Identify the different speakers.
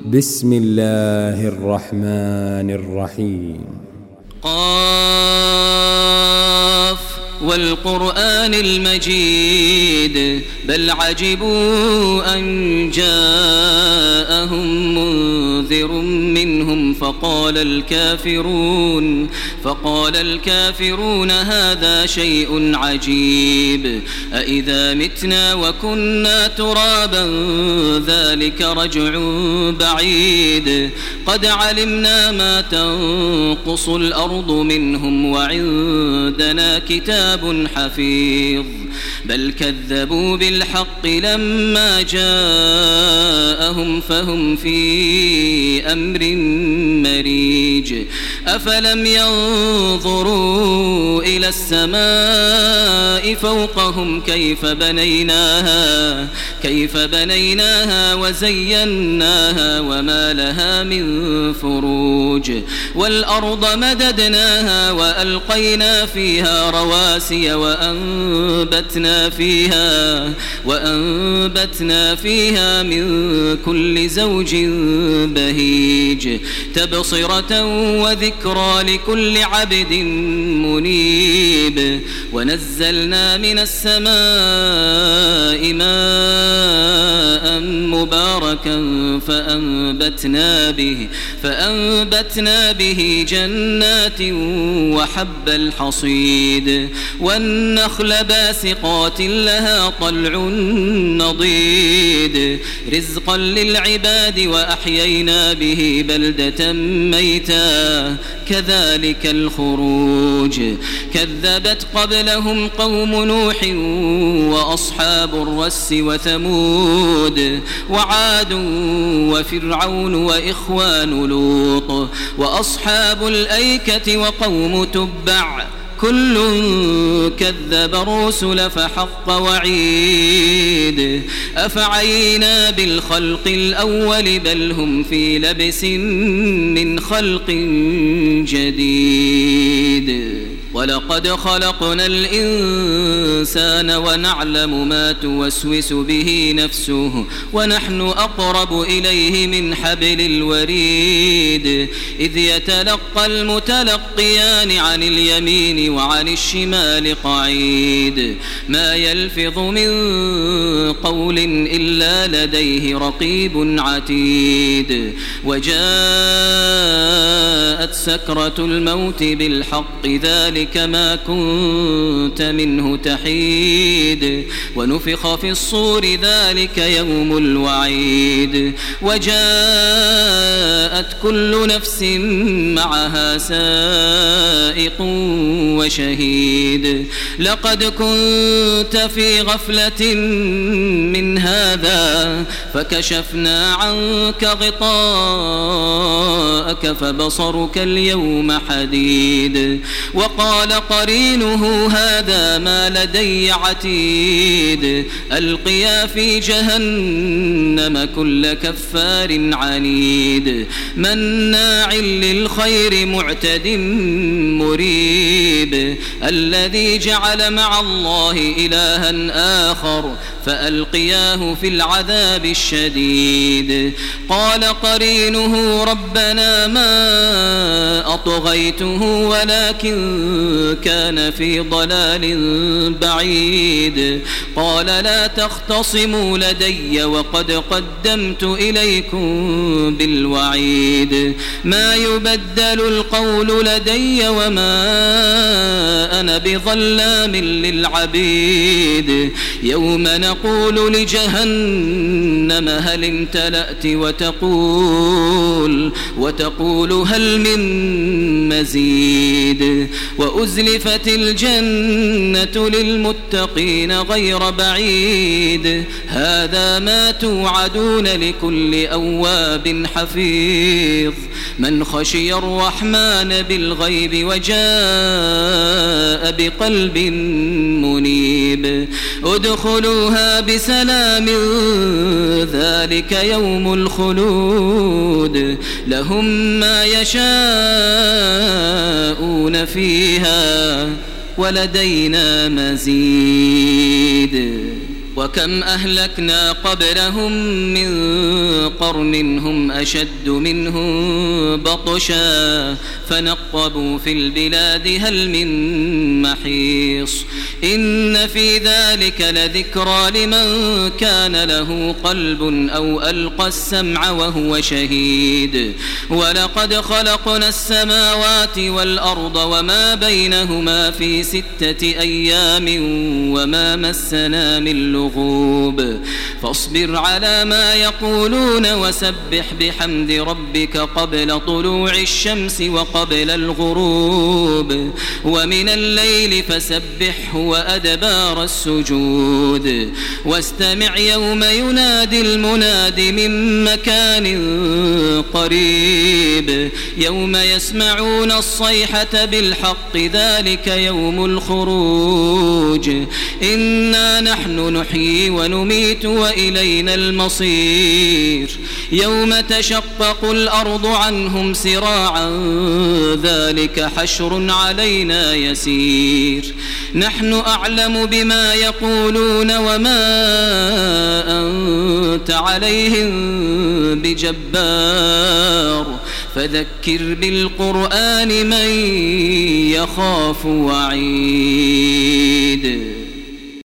Speaker 1: بسم الله الرحمن الرحيم.
Speaker 2: قاف والقرآن المجيد بل عجبوا أن جاءهم منذر منهم فقال الكافرون هذا شيء عجيب أإذا متنا وكنا ترابا ذلك رجع بعيد قد علمنا ما تنقص الأرض منهم وعندنا كتاب حفيظ بل كذبوا بالحق لما جاءهم فهم في أمر مريج أفلم ينظروا إلى السماء فوقهم كيف بنيناها وزيناها وما لها من فروج والأرض مددناها وألقينا فيها رواسي وأنبتنا فيها من كل زوج بهيج تبصرة وذكرى لكل عبد منيب ونزلنا من السماء ماء مباركا فأنبتنا به جنات وحب الحصيد والنخل باسقات لها طلع نضيد رزقا للعباد وأحيينا به بلدة ميتا كذلك الخروج كذبت قبلهم قوم نوح وأصحاب الرس وثمود وعاد وفرعون وإخوان لوط وأصحاب الأيكة وقوم تبع كل كذب الرسل فحق وعيد أفعينا بالخلق الأول بل هم في لبس من خلق جديد ولقد خلقنا الإنسان ونعلم ما توسوس به نفسه ونحن أقرب إليه من حبل الوريد إذ يتلقى المتلقيان عن اليمين وعن الشمال قعيد ما يلفظ من قول إلا لديه رقيب عتيد وجاءت سكرة الموت بالحق ذلك ما كنت منه تحيد ونفخ في الصور ذلك يوم الوعيد وجاءت كل نفس معها سائق وشهيد لقد كنت في غفلة من هذا فكشفنا عنك غطاءك فبصرك اليوم حديد وقال قرينه هذا ما لدي عتيد ألقيا في جهنم كل كفار عنيد مناع للخير معتد مريب الذي جعل مع الله إلها آخر فألقياه في العذاب الشديد قال قرينه ربنا ما أطغيته ولكن كان في ضلال بعيد قال لا تختصموا لدي وقد قدمت إليكم بالوعيد ما يبدل القول لدي وما أنا بظلام للعبيد يوم نقول لجهنم هل امتلأت وتقول هل من مزيد وأزلفت الجنة للمتقين غير بعيد هذا ما توعدون لكل أواب حفيظ من خشي الرحمن بالغيب وجاء بقلب منيب ادخلوها بسلام ذلك يوم الخلود لهم ما يشاءون فيها ولدينا مزيد وكم أهلكنا قبلهم من قرن هم أشد منهم بطشا فنقبوا في البلاد هل من محيص إن في ذلك لذكرى لمن كان له قلب أو ألقى السمع وهو شهيد ولقد خلقنا السماوات والأرض وما بينهما في 6 أيام وما مسنا من لغوب فاصبر على ما يقولون وسبح بحمد ربك قبل طلوع الشمس وقبل الغروب ومن الليل فسبحه وأدبار السجود واستمع يوم ينادي المناد من مكان قريب يوم يسمعون الصيحة بالحق ذلك يوم الخروج إنا نحن نحيي ونميت وإلينا المصير يوم تشقق الأرض عنهم سراعا ذلك حشر علينا يسير نحن أعلم بما يقولون وما أنت عليهم بجبار فذكر بالقرآن من يخاف وعيد